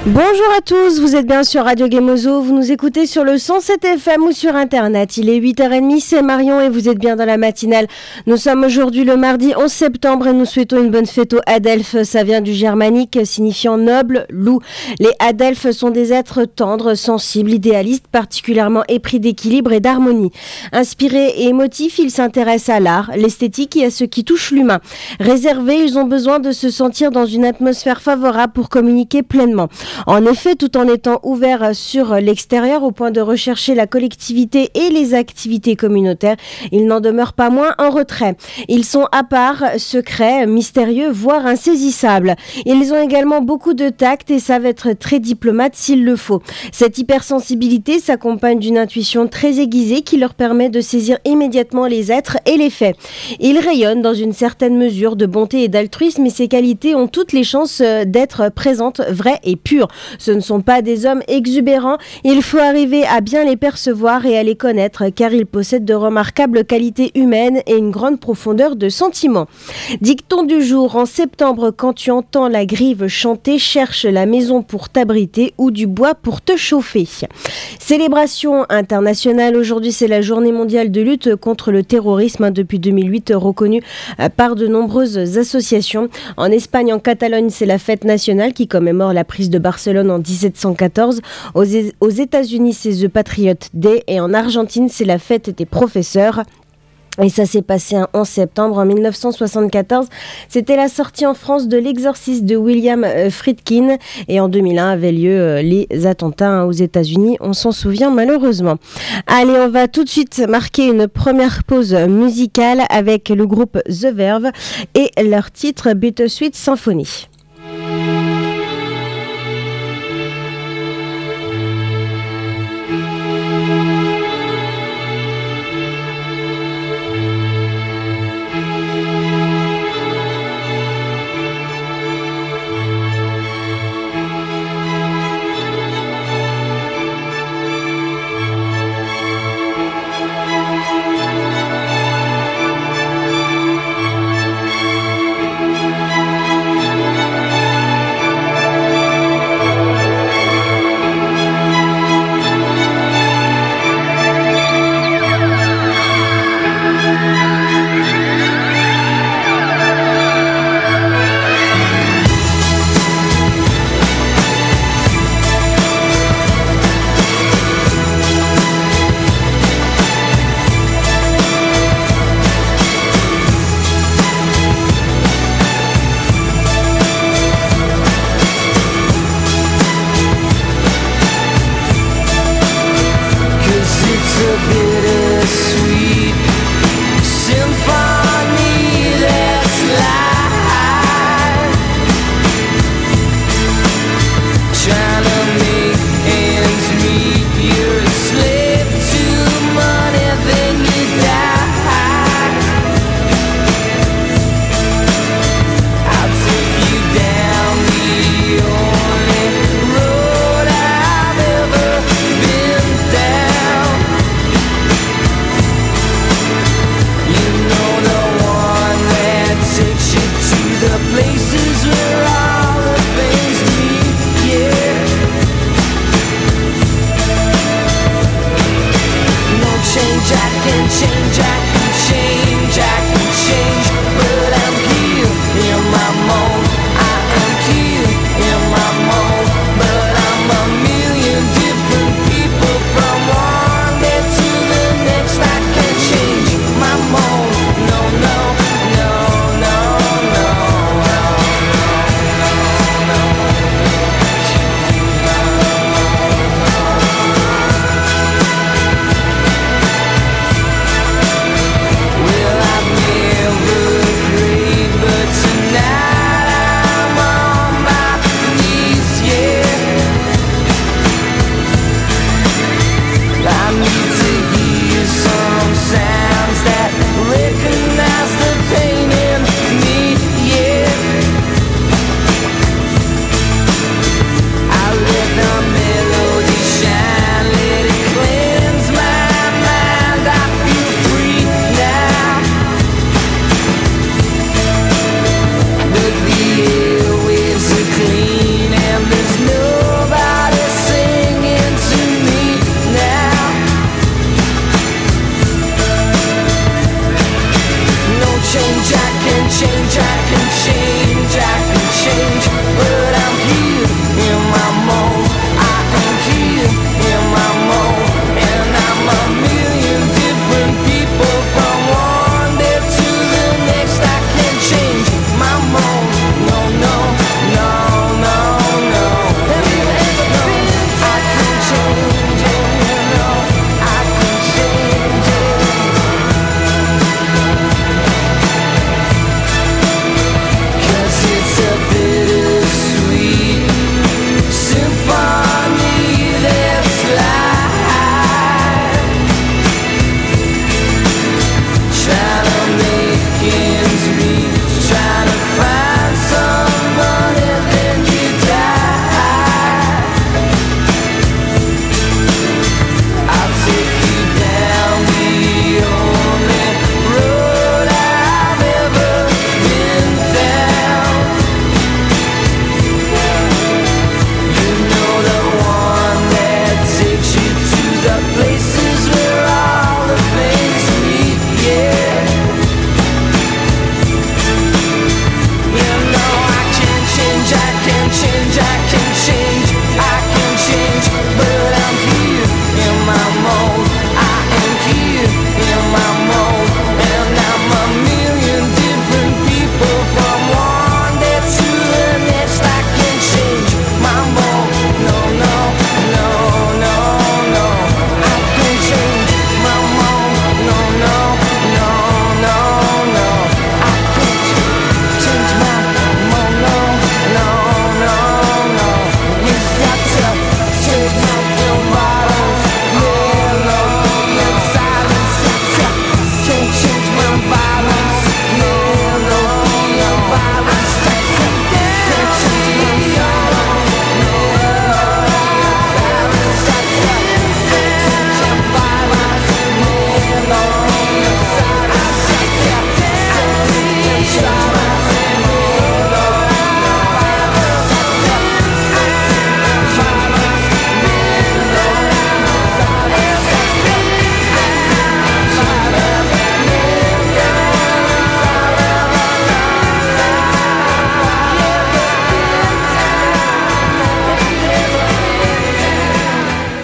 Bonjour à tous, vous êtes bien sur Radio Gemozo, vous nous écoutez sur le 107 FM ou sur internet. Il est 8h30, c'est Marion et vous êtes bien dans la matinale. Nous sommes aujourd'hui le mardi 11 septembre et nous souhaitons une bonne fête aux Adelphes. Ça vient du germanique signifiant noble, loup. Les Adelphes sont des êtres tendres, sensibles, idéalistes, particulièrement épris d'équilibre et d'harmonie. Inspirés et émotifs, ils s'intéressent à l'art, l'esthétique et à ce qui touche l'humain. Réservés, ils ont besoin de se sentir dans une atmosphère favorable pour communiquer pleinement. En effet, tout en étant ouverts sur l'extérieur au point de rechercher la collectivité et les activités communautaires, ils n'en demeurent pas moins en retrait. Ils sont à part, secrets, mystérieux, voire insaisissables. Ils ont également beaucoup de tact et savent être très diplomates s'il le faut. Cette hypersensibilité s'accompagne d'une intuition très aiguisée qui leur permet de saisir immédiatement les êtres et les faits. Ils rayonnent dans une certaine mesure de bonté et d'altruisme et ces qualités ont toutes les chances d'être présentes, vraies et pures. Ce ne sont pas des hommes exubérants, il faut arriver à bien les percevoir et à les connaître car ils possèdent de remarquables qualités humaines et une grande profondeur de sentiments. Dicton du jour, en septembre, quand tu entends la grive chanter, cherche la maison pour t'abriter ou du bois pour te chauffer. Célébration internationale, aujourd'hui c'est la journée mondiale de lutte contre le terrorisme depuis 2008 reconnue par de nombreuses associations. En Espagne, en Catalogne, c'est la fête nationale qui commémore la prise de Barcelone en 1714. Aux États-Unis, c'est The Patriot Day et en Argentine, c'est la fête des professeurs. Et ça s'est passé un 11 septembre en 1974. C'était la sortie en France de L'Exorciste de William Friedkin. Et en 2001 avaient lieu les attentats aux États-Unis. On s'en souvient malheureusement. Allez, on va tout de suite marquer une première pause musicale avec le groupe The Verve et leur titre Bittersweet Symphony.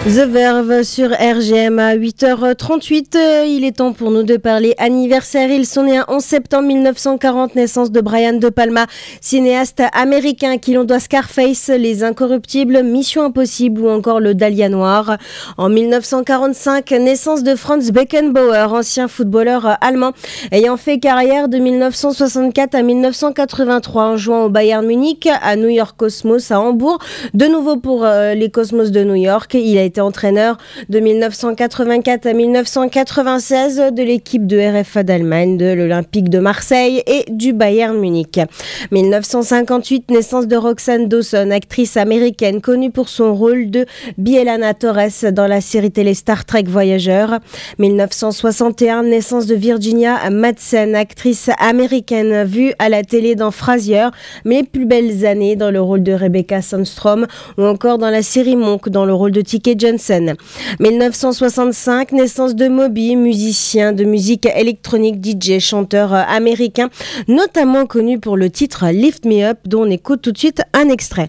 The Verve sur RGM à 8h38. Il est temps pour nous de parler anniversaire. Ils sont nés un 11 septembre 1940, naissance de Brian De Palma, cinéaste américain qui l'on doit Scarface, Les Incorruptibles, Mission Impossible ou encore Le Dahlia Noir. En 1945, naissance de Franz Beckenbauer, ancien footballeur allemand, ayant fait carrière de 1964 à 1983 en jouant au Bayern Munich, à New York Cosmos, à Hambourg, de nouveau pour les Cosmos de New York. Il a été entraîneur de 1984 à 1996 de l'équipe de RFA d'Allemagne, de l'Olympique de Marseille et du Bayern Munich. 1958, naissance de Roxanne Dawson, actrice américaine connue pour son rôle de B'Elanna Torres dans la série télé Star Trek Voyageurs. 1961, naissance de Virginia Madsen, actrice américaine vue à la télé dans Frasier, Mes plus belles années dans le rôle de Rebecca Sandstrom ou encore dans la série Monk dans le rôle de T.K. Johnson. 1965, naissance de Moby, musicien de musique électronique, DJ, chanteur américain, notamment connu pour le titre Lift Me Up, dont on écoute tout de suite un extrait.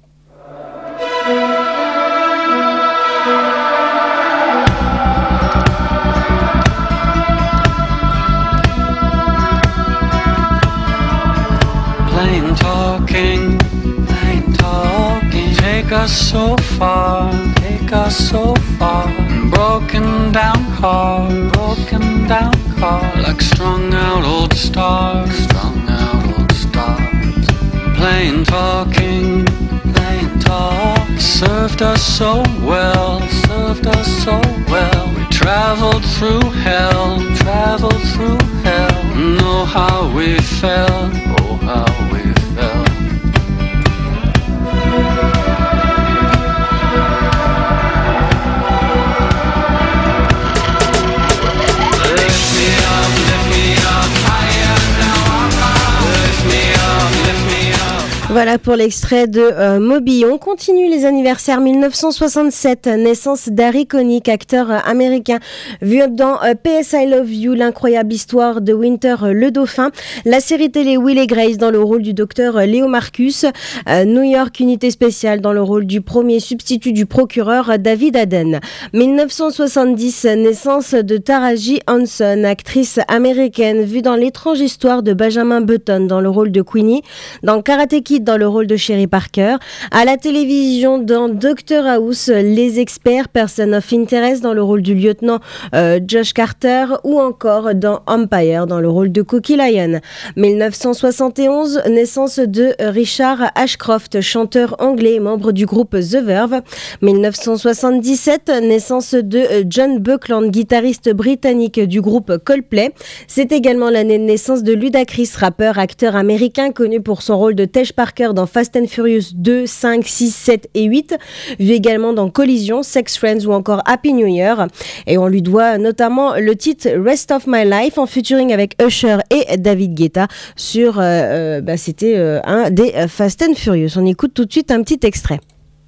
Plain talking, take us so far, broken down car, like strung out old stars, plain talking, served us so well, we traveled through hell, know how we felt, oh how we felt. Voilà pour l'extrait de Moby. On continue les anniversaires. 1967, naissance d'Harry Connick, acteur américain, vu dans PS I Love You, l'incroyable histoire de Winter le Dauphin, la série télé Will et Grace dans le rôle du docteur Léo Marcus, New York Unité spéciale dans le rôle du premier substitut du procureur David Aden. 1970, naissance de Taraji Henson, actrice américaine, vue dans L'étrange histoire de Benjamin Button dans le rôle de Queenie, dans Karate Kid dans le rôle de Sherry Parker, à la télévision dans Doctor House, Les Experts, Person of Interest dans le rôle du lieutenant Josh Carter ou encore dans Empire dans le rôle de Cookie Lyon. 1971, naissance de Richard Ashcroft, chanteur anglais, membre du groupe The Verve. 1977, naissance de John Buckland, guitariste britannique du groupe Coldplay. C'est également l'année de naissance de Ludacris, rappeur, acteur américain connu pour son rôle de Tej Parker dans Fast and Furious 2, 5, 6, 7 et 8, vu également dans Collision, Sex Friends ou encore Happy New Year. Et on lui doit notamment le titre Rest of My Life en featuring avec Usher et David Guetta sur, c'était un des Fast and Furious. On écoute tout de suite un petit extrait.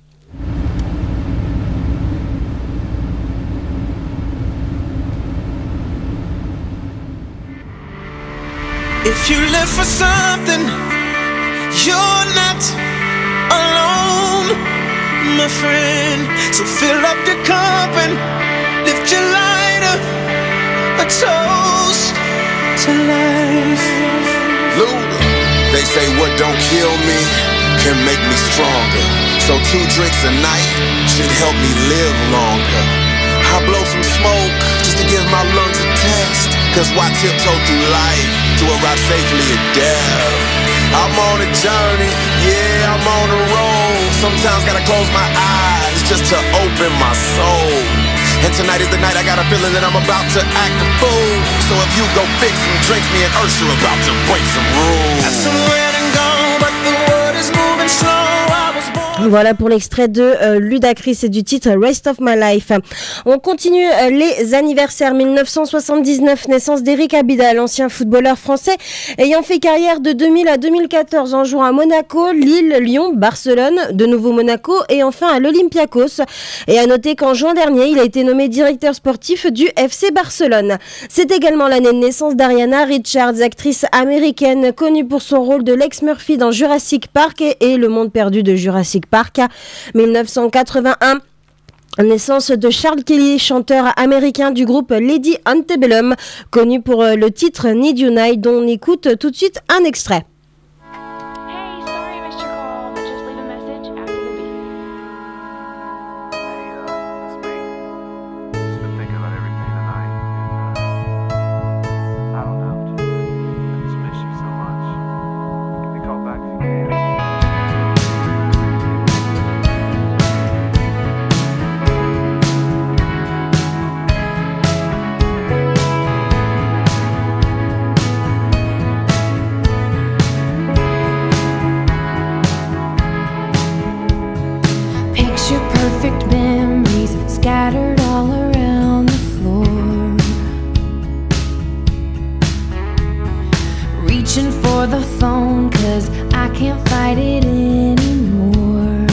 If you live for something, you're not alone, my friend. So fill up your cup and lift your lighter, a toast to life. Luda, they say what don't kill me can make me stronger. So 2 drinks a night should help me live longer. I blow some smoke just to give my lungs a test. Cause why tiptoe through life to arrive safely at death? I'm on a journey, yeah, I'm on a road. Sometimes gotta close my eyes just to open my soul. And tonight is the night I got a feeling that I'm about to act a fool. So if you go fix some drinks, me and Ursula are about to break some rules. That's somewhere and gone, but the world is moving slow. I was born. Voilà pour l'extrait de Ludacris et du titre Rest of My Life. On continue les anniversaires. 1979, naissance d'Eric Abidal, ancien footballeur français ayant fait carrière de 2000 à 2014 en jouant à Monaco, Lille, Lyon, Barcelone, de nouveau Monaco et enfin à l'Olympiakos. Et à noter qu'en juin dernier, il a été nommé directeur sportif du FC Barcelone. C'est également l'année de naissance d'Ariana Richards, actrice américaine connue pour son rôle de Lex Murphy dans Jurassic Park et Le Monde perdu de Jurassic Park. 1981, Naissance de Charles Kelly, chanteur américain du groupe Lady Antebellum, connu pour le titre Need You Now, dont on écoute tout de suite un extrait. Hey, sorry I missed your call, but just leave a message after the beep. Hey, it's me. Just been thinking about everything tonight. I don't know. I just miss you so much. Give me a call back if you can. Picture perfect memories scattered all around the floor. Reaching for the phone 'cause I can't fight it anymore.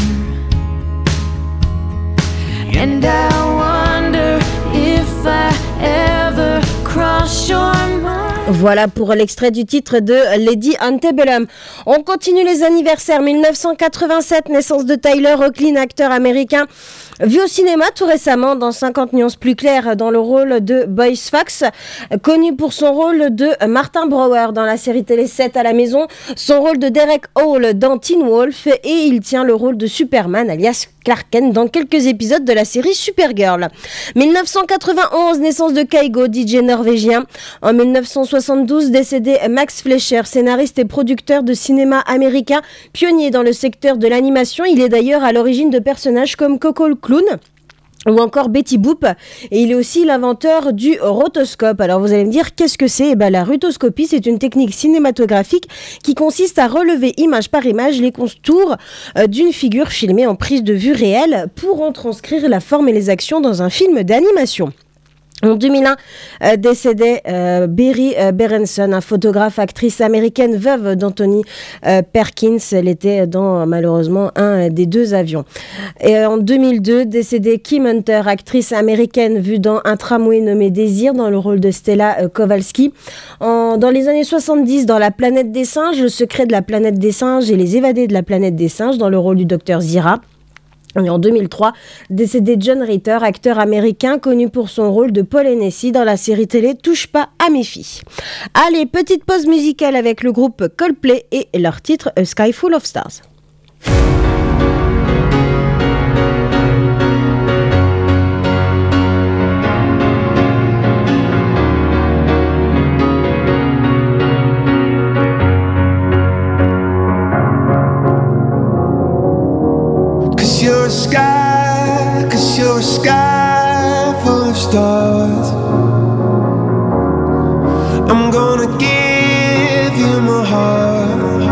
And I wonder if I ever cross your mind. Voilà pour l'extrait du titre de Lady Antebellum. On continue les anniversaires. 1987, naissance de Tyler Hoechlin, acteur américain, vu au cinéma tout récemment dans 50 nuances plus claires dans le rôle de Boyce Fox, connu pour son rôle de Martin Brower dans la série télé 7 à la maison, son rôle de Derek Hall dans Teen Wolf, et il tient le rôle de Superman alias Clark Kent dans quelques épisodes de la série Supergirl. 1991, naissance de Kygo, DJ norvégien. En 1972, décédé Max Fleischer, scénariste et producteur de cinéma américain, pionnier dans le secteur de l'animation. Il est d'ailleurs à l'origine de personnages comme Coco le Clown ou encore Betty Boop, et il est aussi l'inventeur du rotoscope. Alors vous allez me dire, qu'est-ce que c'est ? La rotoscopie, c'est une technique cinématographique qui consiste à relever image par image les contours d'une figure filmée en prise de vue réelle pour en transcrire la forme et les actions dans un film d'animation. En 2001, décédait Berry Berenson, un photographe, actrice américaine, veuve d'Anthony Perkins. Elle était dans, malheureusement, un des deux avions. Et en 2002, décédée Kim Hunter, actrice américaine, vue dans Un tramway nommé Désir, dans le rôle de Stella Kowalski. Dans les années 70, dans La planète des singes, Le secret de la planète des singes et Les évadés de la planète des singes, dans le rôle du docteur Zira. Et en 2003, décédé John Ritter, acteur américain connu pour son rôle de Paul Hennessy dans la série télé Touche pas à mes filles. Allez, petite pause musicale avec le groupe Coldplay et leur titre A Sky Full of Stars. You're a sky full of stars. I'm gonna give you my heart.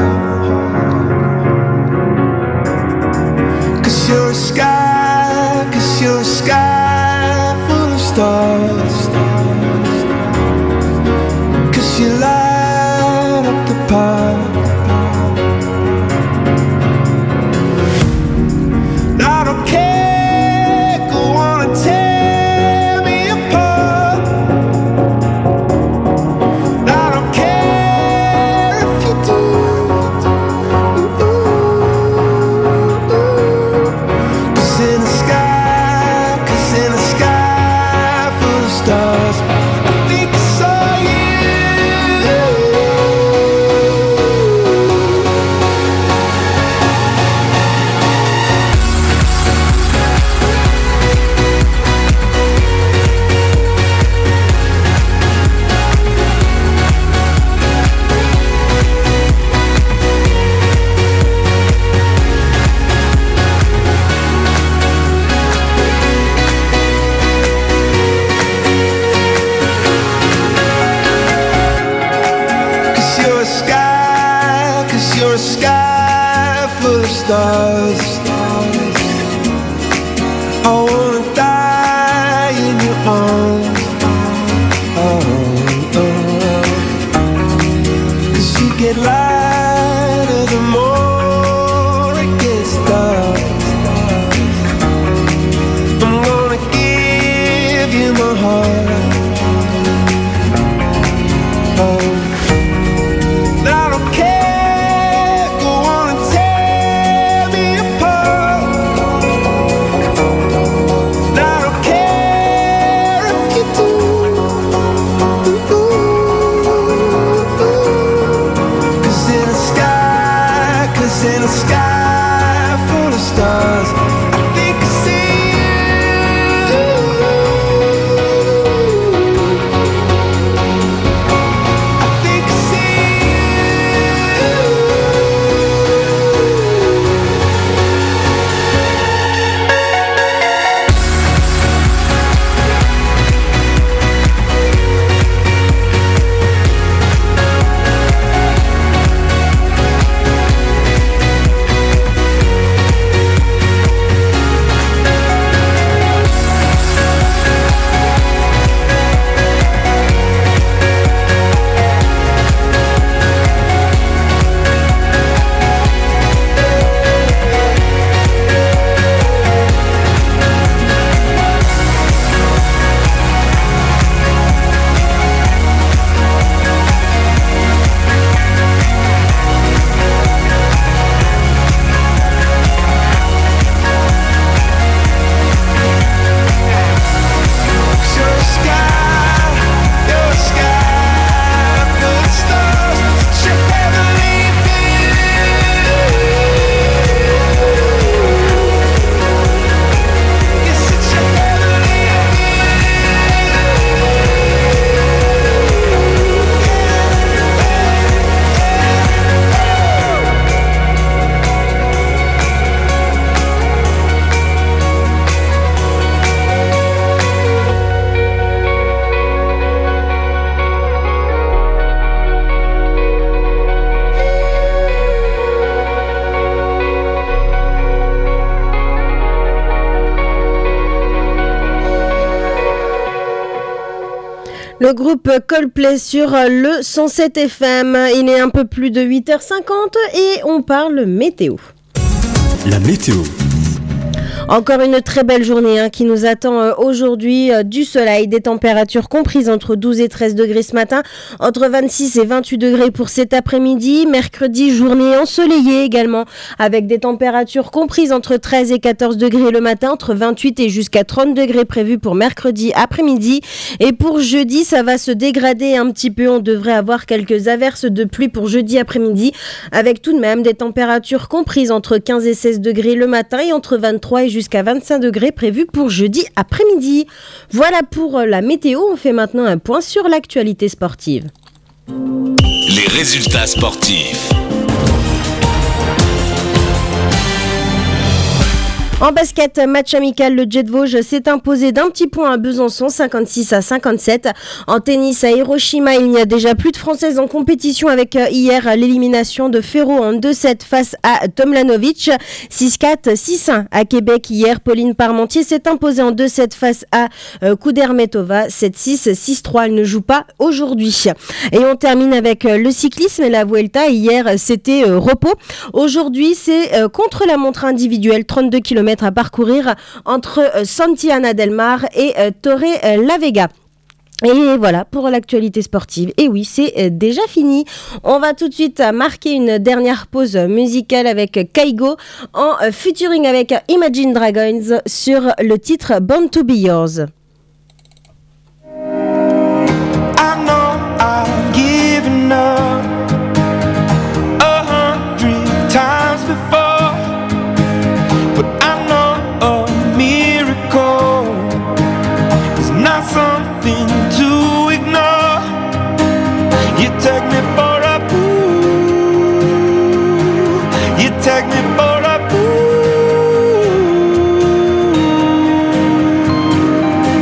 'Cause you're a sky full of stars. 'Cause you light up the park. I don't care. Stars. I wanna die in your arms. Oh, oh. 'Cause you get lighter the more it gets dark. I'm gonna give you my heart. Oh. I don't care, go on and tear me apart. Le groupe Coldplay sur le 107 FM. Il est un peu plus de 8h50 et on parle météo. La météo. Encore une très belle journée qui nous attend aujourd'hui. Du soleil, des températures comprises entre 12 et 13 degrés ce matin, entre 26 et 28 degrés pour cet après-midi. Mercredi, journée ensoleillée également, avec des températures comprises entre 13 et 14 degrés le matin, entre 28 et jusqu'à 30 degrés prévus pour mercredi après-midi. Et pour jeudi, ça va se dégrader un petit peu. On devrait avoir quelques averses de pluie pour jeudi après-midi, avec tout de même des températures comprises entre 15 et 16 degrés le matin et entre 23 et jusqu'à 25 degrés prévus pour jeudi après-midi. Voilà pour la météo. On fait maintenant un point sur l'actualité sportive. Les résultats sportifs. En basket, match amical, le Jet Vosges s'est imposé d'un petit point à Besançon, 56-57. En tennis, à Hiroshima, il n'y a déjà plus de Françaises en compétition avec hier l'élimination de Ferro en 2-7 face à Tomljanovic. 6-4, 6-1 à Québec hier. Pauline Parmentier s'est imposée en 2-7 face à Kudermetova. 7-6, 6-3. Elle ne joue pas aujourd'hui. Et on termine avec le cyclisme et la Vuelta. Hier, c'était repos. Aujourd'hui, c'est contre la montre individuelle, 32 km à parcourir entre Santillana del Mar et Torre-la-Vega. Et voilà pour l'actualité sportive. Et oui, c'est déjà fini. On va tout de suite marquer une dernière pause musicale avec Kaigo en featuring avec Imagine Dragons sur le titre Born to Be Yours. I know I've given up 100 times before, but I know a miracle is not something to ignore. You take me for a fool, you take me for a fool.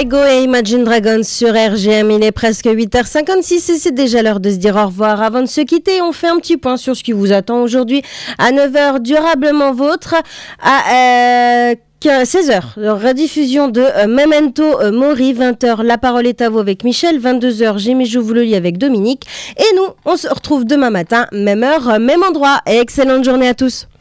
Go et Imagine Dragons sur RGM. Il est presque 8h56 et c'est déjà l'heure de se dire au revoir. Avant de se quitter, on fait un petit point sur ce qui vous attend aujourd'hui. À 9h, Durablement Vôtre. À 16h, rediffusion de Memento Mori. 20h, La parole est à vous avec Michel. 22h, J'aimais je vous le lis avec Dominique. Et nous, on se retrouve demain matin, même heure, même endroit. Et excellente journée à tous.